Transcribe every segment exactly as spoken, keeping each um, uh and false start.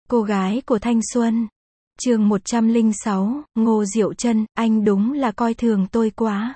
Cô gái của thanh xuân. Chương một trăm lẻ sáu, Ngô Diệu Trân, anh đúng là coi thường tôi quá.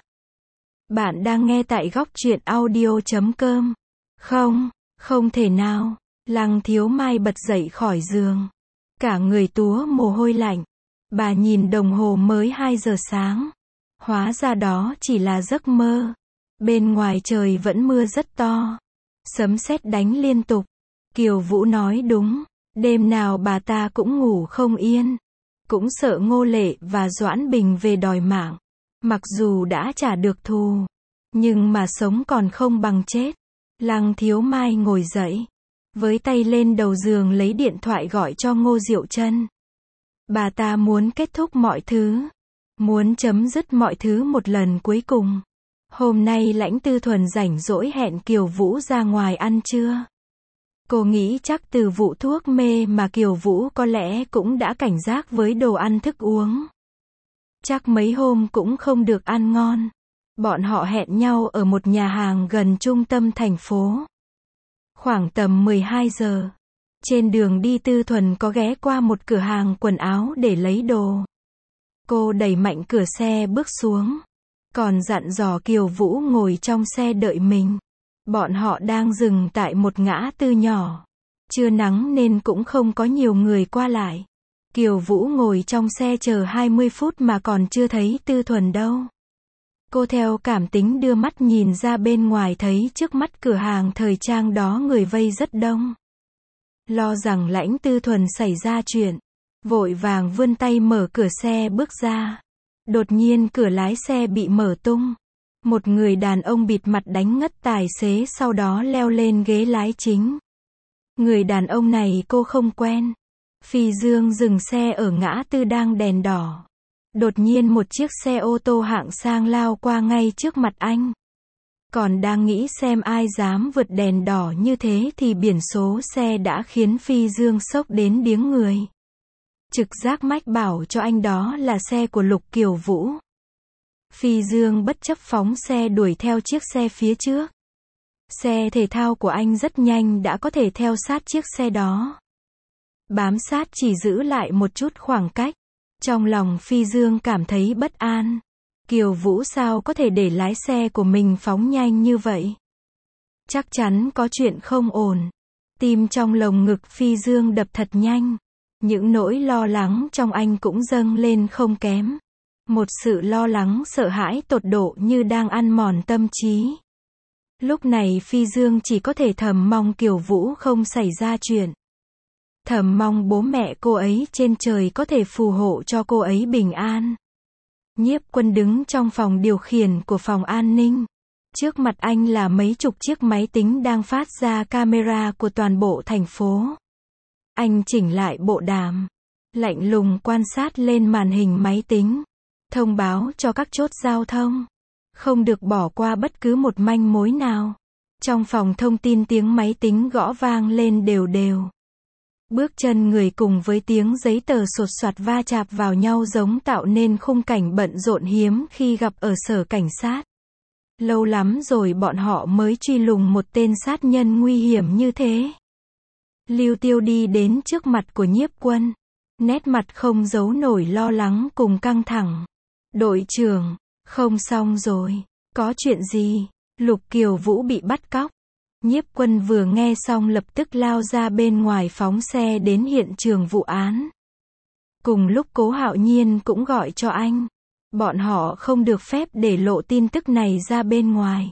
Bạn đang nghe tại góc truyện audio chấm com. Không, không thể nào. Lăng Thiếu Mai bật dậy khỏi giường. Cả người túa mồ hôi lạnh. Bà nhìn đồng hồ mới hai giờ sáng. Hóa ra đó chỉ là giấc mơ. Bên ngoài trời vẫn mưa rất to. Sấm sét đánh liên tục. Kiều Vũ nói đúng. Đêm nào bà ta cũng ngủ không yên. Cũng sợ Ngô Lệ và Doãn Bình về đòi mạng. Mặc dù đã trả được thù. Nhưng mà sống còn không bằng chết. Lăng Thiếu Mai ngồi dậy. Với tay lên đầu giường lấy điện thoại gọi cho Ngô Diệu Trân. Bà ta muốn kết thúc mọi thứ. Muốn chấm dứt mọi thứ một lần cuối cùng. Hôm nay Lãnh Tư Thuần rảnh rỗi hẹn Kiều Vũ ra ngoài ăn trưa. Cô nghĩ chắc từ vụ thuốc mê mà Kiều Vũ có lẽ cũng đã cảnh giác với đồ ăn thức uống. Chắc mấy hôm cũng không được ăn ngon. Bọn họ hẹn nhau ở một nhà hàng gần trung tâm thành phố. Khoảng tầm mười hai giờ. Trên đường đi Tư Thuần có ghé qua một cửa hàng quần áo để lấy đồ. Cô đẩy mạnh cửa xe bước xuống. Còn dặn dò Kiều Vũ ngồi trong xe đợi mình. Bọn họ đang dừng tại một ngã tư nhỏ. Trưa nắng nên cũng không có nhiều người qua lại. Kiều Vũ ngồi trong xe chờ hai mươi phút mà còn chưa thấy Tư Thuần đâu. Cô theo cảm tính đưa mắt nhìn ra bên ngoài thấy trước mắt cửa hàng thời trang đó người vây rất đông. Lo rằng Lãnh Tư Thuần xảy ra chuyện. Vội vàng vươn tay mở cửa xe bước ra. Đột nhiên cửa lái xe bị mở tung. Một người đàn ông bịt mặt đánh ngất tài xế sau đó leo lên ghế lái chính. Người đàn ông này cô không quen. Phi Dương dừng xe ở ngã tư đang đèn đỏ. Đột nhiên một chiếc xe ô tô hạng sang lao qua ngay trước mặt anh. Còn đang nghĩ xem ai dám vượt đèn đỏ như thế thì biển số xe đã khiến Phi Dương sốc đến điếng người. Trực giác mách bảo cho anh đó là xe của Lục Kiều Vũ. Phi Dương bất chấp phóng xe đuổi theo chiếc xe phía trước. Xe thể thao của anh rất nhanh đã có thể theo sát chiếc xe đó. Bám sát chỉ giữ lại một chút khoảng cách. Trong lòng Phi Dương cảm thấy bất an. Kiều Vũ sao có thể để lái xe của mình phóng nhanh như vậy? Chắc chắn có chuyện không ổn. Tim trong lồng ngực Phi Dương đập thật nhanh. Những nỗi lo lắng trong anh cũng dâng lên không kém. Một sự lo lắng sợ hãi tột độ như đang ăn mòn tâm trí. Lúc này Phi Dương chỉ có thể thầm mong Kiều Vũ không xảy ra chuyện. Thầm mong bố mẹ cô ấy trên trời có thể phù hộ cho cô ấy bình an. Nhiếp Quân đứng trong phòng điều khiển của phòng an ninh. Trước mặt anh là mấy chục chiếc máy tính đang phát ra camera của toàn bộ thành phố. Anh chỉnh lại bộ đàm. Lạnh lùng quan sát lên màn hình máy tính. Thông báo cho các chốt giao thông. Không được bỏ qua bất cứ một manh mối nào. Trong phòng thông tin tiếng máy tính gõ vang lên đều đều. Bước chân người cùng với tiếng giấy tờ sột soạt va chạm vào nhau giống tạo nên khung cảnh bận rộn hiếm khi gặp ở sở cảnh sát. Lâu lắm rồi bọn họ mới truy lùng một tên sát nhân nguy hiểm như thế. Lưu Tiêu đi đến trước mặt của Nhiếp Quân. Nét mặt không giấu nổi lo lắng cùng căng thẳng. Đội trưởng, không xong rồi. Có chuyện gì? Lục Kiều Vũ bị bắt cóc. Nhiếp Quân vừa nghe xong lập tức lao ra bên ngoài phóng xe đến hiện trường vụ án. Cùng lúc Cố Hạo Nhiên cũng gọi cho anh. Bọn họ không được phép để lộ tin tức này ra bên ngoài.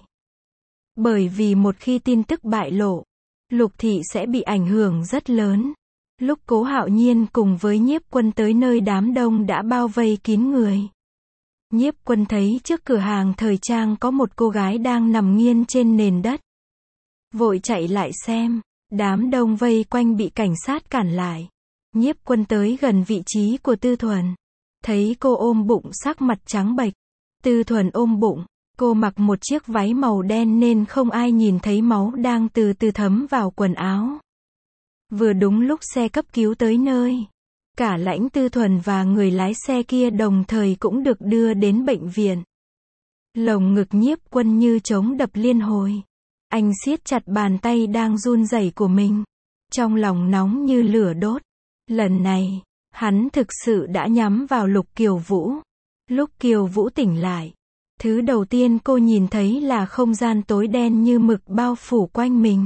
Bởi vì một khi tin tức bại lộ, Lục thị sẽ bị ảnh hưởng rất lớn. Lúc Cố Hạo Nhiên cùng với Nhiếp Quân tới nơi đám đông đã bao vây kín người. Nhiếp Quân thấy trước cửa hàng thời trang có một cô gái đang nằm nghiêng trên nền đất. Vội chạy lại xem, đám đông vây quanh bị cảnh sát cản lại. Nhiếp Quân tới gần vị trí của Tư Thuần. Thấy cô ôm bụng sắc mặt trắng bệch. Tư Thuần ôm bụng, cô mặc một chiếc váy màu đen nên không ai nhìn thấy máu đang từ từ thấm vào quần áo. Vừa đúng lúc xe cấp cứu tới nơi. Cả Lãnh Tư Thuần và người lái xe kia đồng thời cũng được đưa đến bệnh viện. Lồng ngực Nhiếp Quân như trống đập liên hồi. Anh siết chặt bàn tay đang run rẩy của mình. Trong lòng nóng như lửa đốt. Lần này, hắn thực sự đã nhắm vào Lục Kiều Vũ. Lúc Kiều Vũ tỉnh lại, thứ đầu tiên cô nhìn thấy là không gian tối đen như mực bao phủ quanh mình.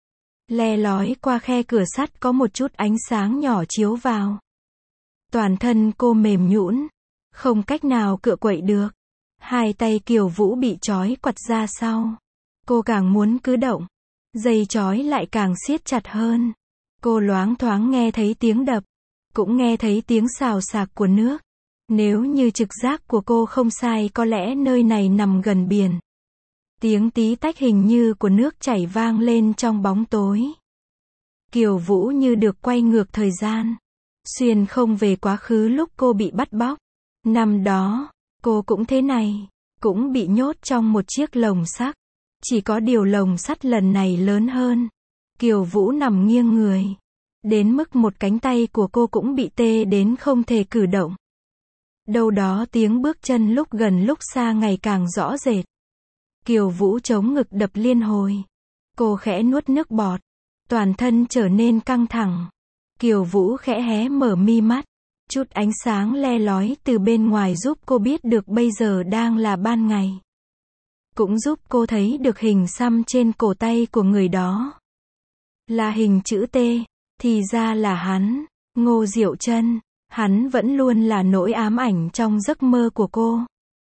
Le lói qua khe cửa sắt có một chút ánh sáng nhỏ chiếu vào. Toàn thân cô mềm nhũn, không cách nào cựa quậy được. Hai tay Kiều Vũ bị trói quặt ra sau. Cô càng muốn cứ động, dây trói lại càng siết chặt hơn. Cô loáng thoáng nghe thấy tiếng đập, cũng nghe thấy tiếng xào xạc của nước. Nếu như trực giác của cô không sai, có lẽ nơi này nằm gần biển. Tiếng tí tách hình như của nước chảy vang lên trong bóng tối. Kiều Vũ như được quay ngược thời gian, xuyên không về quá khứ lúc cô bị bắt bóc. Năm đó, cô cũng thế này, cũng bị nhốt trong một chiếc lồng sắt. Chỉ có điều lồng sắt lần này lớn hơn. Kiều Vũ nằm nghiêng người, đến mức một cánh tay của cô cũng bị tê đến không thể cử động. Đâu đó tiếng bước chân lúc gần lúc xa ngày càng rõ rệt. Kiều Vũ chống ngực đập liên hồi. Cô khẽ nuốt nước bọt, toàn thân trở nên căng thẳng. Kiều Vũ khẽ hé mở mi mắt. Chút ánh sáng le lói từ bên ngoài giúp cô biết được bây giờ đang là ban ngày. Cũng giúp cô thấy được hình xăm trên cổ tay của người đó. Là hình chữ T, thì ra là hắn, Ngô Diệu Chân. Hắn vẫn luôn là nỗi ám ảnh trong giấc mơ của cô.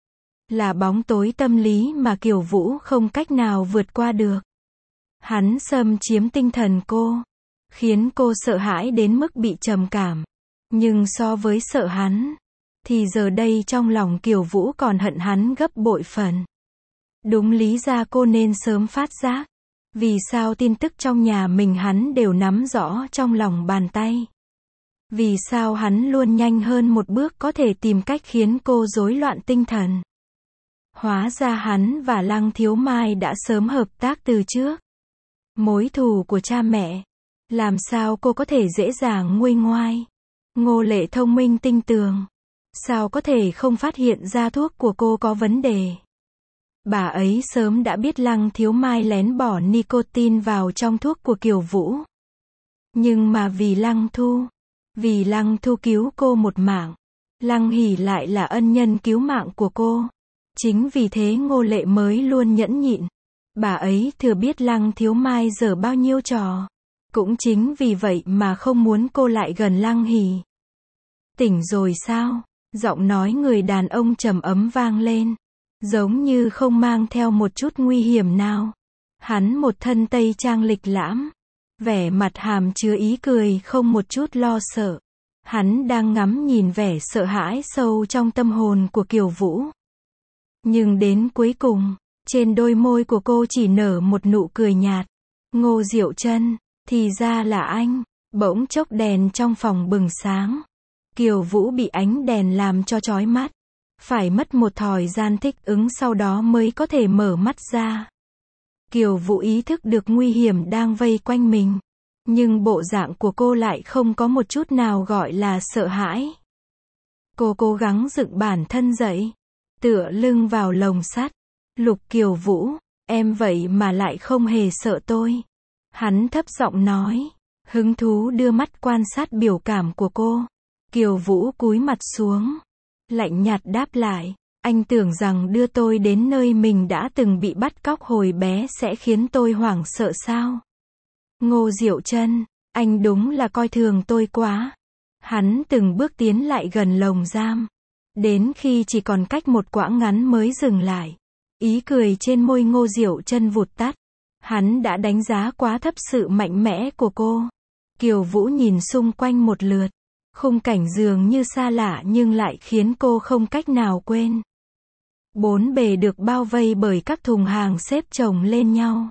Là bóng tối tâm lý mà Kiều Vũ không cách nào vượt qua được. Hắn xâm chiếm tinh thần cô, khiến cô sợ hãi đến mức bị trầm cảm. Nhưng so với sợ hắn, thì giờ đây trong lòng Kiều Vũ còn hận hắn gấp bội phần. Đúng lý ra cô nên sớm phát giác. Vì sao tin tức trong nhà mình hắn đều nắm rõ trong lòng bàn tay? Vì sao hắn luôn nhanh hơn một bước có thể tìm cách khiến cô rối loạn tinh thần? Hóa ra hắn và Lăng Thiếu Mai đã sớm hợp tác từ trước. Mối thù của cha mẹ. Làm sao cô có thể dễ dàng nguôi ngoai? Ngô Lệ thông minh tinh tường. Sao có thể không phát hiện ra thuốc của cô có vấn đề? Bà ấy sớm đã biết Lăng Thiếu Mai lén bỏ nicotine vào trong thuốc của Kiều Vũ. Nhưng mà vì Lăng Thu, vì Lăng Thu cứu cô một mạng, Lăng Hỷ lại là ân nhân cứu mạng của cô. Chính vì thế Ngô Lệ mới luôn nhẫn nhịn. Bà ấy thừa biết Lăng Thiếu Mai giở bao nhiêu trò. Cũng chính vì vậy mà không muốn cô lại gần Lăng Hỷ. Tỉnh rồi sao? Giọng nói người đàn ông trầm ấm vang lên. Giống như không mang theo một chút nguy hiểm nào. Hắn một thân tây trang lịch lãm. Vẻ mặt hàm chứa ý cười không một chút lo sợ. Hắn đang ngắm nhìn vẻ sợ hãi sâu trong tâm hồn của Kiều Vũ. Nhưng đến cuối cùng, trên đôi môi của cô chỉ nở một nụ cười nhạt. Ngô Diệu Chân, thì ra là anh. Bỗng chốc đèn trong phòng bừng sáng. Kiều Vũ bị ánh đèn làm cho chói mắt. Phải mất một thời gian thích ứng sau đó mới có thể mở mắt ra. Kiều Vũ ý thức được nguy hiểm đang vây quanh mình. Nhưng bộ dạng của cô lại không có một chút nào gọi là sợ hãi. Cô cố gắng dựng bản thân dậy. Tựa lưng vào lồng sắt. Lục Kiều Vũ, em vậy mà lại không hề sợ tôi. Hắn thấp giọng nói. Hứng thú đưa mắt quan sát biểu cảm của cô. Kiều Vũ cúi mặt xuống. Lạnh nhạt đáp lại. Anh tưởng rằng đưa tôi đến nơi mình đã từng bị bắt cóc hồi bé sẽ khiến tôi hoảng sợ sao? Ngô Diệu Chân, anh đúng là coi thường tôi quá. Hắn từng bước tiến lại gần lồng giam. Đến khi chỉ còn cách một quãng ngắn mới dừng lại. Ý cười trên môi Ngô Diệu Chân vụt tắt. Hắn đã đánh giá quá thấp sự mạnh mẽ của cô. Kiều Vũ nhìn xung quanh một lượt. Khung cảnh dường như xa lạ nhưng lại khiến cô không cách nào quên. Bốn bề được bao vây bởi các thùng hàng xếp chồng lên nhau.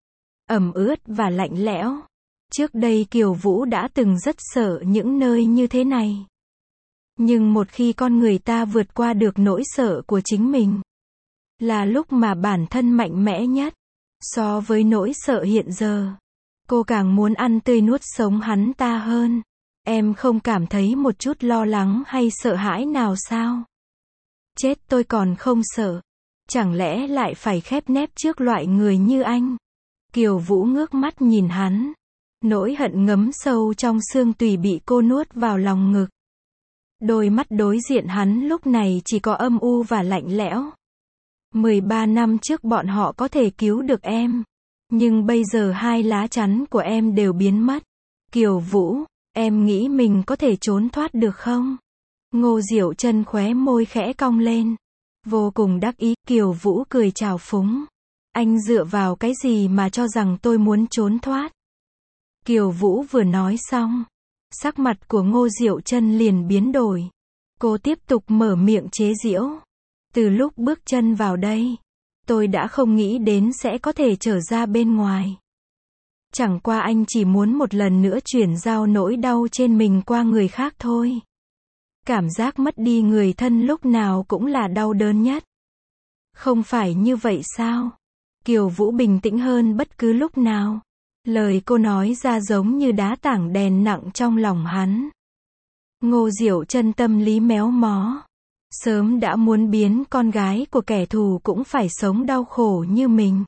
Ẩm ướt và lạnh lẽo. Trước đây Kiều Vũ đã từng rất sợ những nơi như thế này. Nhưng một khi con người ta vượt qua được nỗi sợ của chính mình, là lúc mà bản thân mạnh mẽ nhất. So với nỗi sợ hiện giờ, cô càng muốn ăn tươi nuốt sống hắn ta hơn. Em không cảm thấy một chút lo lắng hay sợ hãi nào sao? Chết tôi còn không sợ. Chẳng lẽ lại phải khép nép trước loại người như anh? Kiều Vũ ngước mắt nhìn hắn. Nỗi hận ngấm sâu trong xương tủy bị cô nuốt vào lòng ngực. Đôi mắt đối diện hắn lúc này chỉ có âm u và lạnh lẽo. mười ba năm trước bọn họ có thể cứu được em. Nhưng bây giờ hai lá chắn của em đều biến mất. Kiều Vũ, em nghĩ mình có thể trốn thoát được không? Ngô Diệu Chân khóe môi khẽ cong lên. Vô cùng đắc ý, Kiều Vũ cười trào phúng. Anh dựa vào cái gì mà cho rằng tôi muốn trốn thoát? Kiều Vũ vừa nói xong, sắc mặt của Ngô Diệu Chân liền biến đổi. Cô tiếp tục mở miệng chế giễu. Từ lúc bước chân vào đây, tôi đã không nghĩ đến sẽ có thể trở ra bên ngoài. Chẳng qua anh chỉ muốn một lần nữa chuyển giao nỗi đau trên mình qua người khác thôi. Cảm giác mất đi người thân lúc nào cũng là đau đớn nhất. Không phải như vậy sao? Kiều Vũ bình tĩnh hơn bất cứ lúc nào. Lời cô nói ra giống như đá tảng đèn nặng trong lòng hắn. Ngô Diệu Chân tâm lý méo mó. Sớm đã muốn biến con gái của kẻ thù cũng phải sống đau khổ như mình.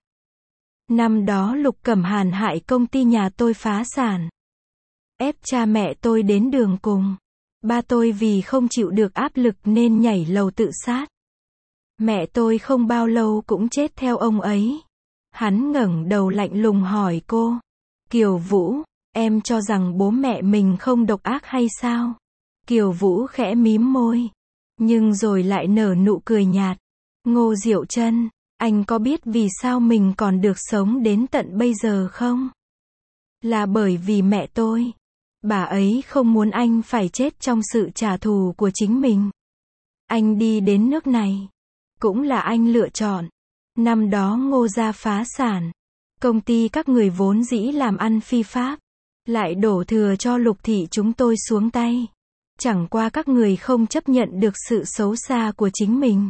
Năm đó Lục Cẩm Hàn hại công ty nhà tôi phá sản. Ép cha mẹ tôi đến đường cùng. Ba tôi vì không chịu được áp lực nên nhảy lầu tự sát. Mẹ tôi không bao lâu cũng chết theo ông ấy. Hắn ngẩng đầu lạnh lùng hỏi cô. Kiều Vũ, em cho rằng bố mẹ mình không độc ác hay sao? Kiều Vũ khẽ mím môi. Nhưng rồi lại nở nụ cười nhạt. Ngô Diệu Chân, anh có biết vì sao mình còn được sống đến tận bây giờ không? Là bởi vì mẹ tôi. Bà ấy không muốn anh phải chết trong sự trả thù của chính mình. Anh đi đến nước này. Cũng là anh lựa chọn. Năm đó Ngô gia phá sản. Công ty các người vốn dĩ làm ăn phi pháp. Lại đổ thừa cho Lục thị chúng tôi xuống tay. Chẳng qua các người không chấp nhận được sự xấu xa của chính mình.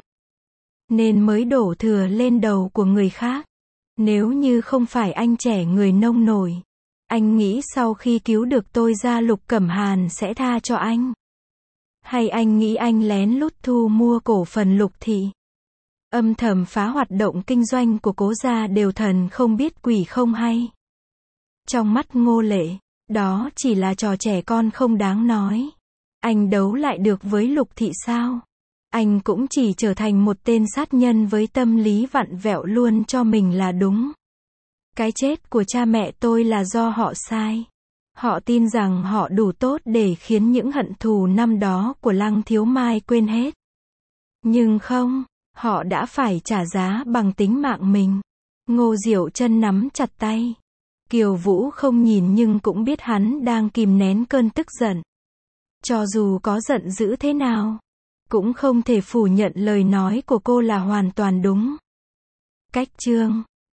Nên mới đổ thừa lên đầu của người khác. Nếu như không phải anh trẻ người nông nổi. Anh nghĩ sau khi cứu được tôi ra Lục Cẩm Hàn sẽ tha cho anh? Hay anh nghĩ anh lén lút thu mua cổ phần Lục thị? Âm thầm phá hoạt động kinh doanh của Cố gia đều thần không biết quỷ không hay. Trong mắt Ngô Lệ, đó chỉ là trò trẻ con không đáng nói. Anh đấu lại được với Lục thị sao? Anh cũng chỉ trở thành một tên sát nhân với tâm lý vặn vẹo luôn cho mình là đúng. Cái chết của cha mẹ tôi là do họ sai. Họ tin rằng họ đủ tốt để khiến những hận thù năm đó của Lăng Thiếu Mai quên hết. Nhưng không, họ đã phải trả giá bằng tính mạng mình. Ngô Diệu Chân nắm chặt tay. Kiều Vũ không nhìn nhưng cũng biết hắn đang kìm nén cơn tức giận. Cho dù có giận dữ thế nào, cũng không thể phủ nhận lời nói của cô là hoàn toàn đúng. Cách chương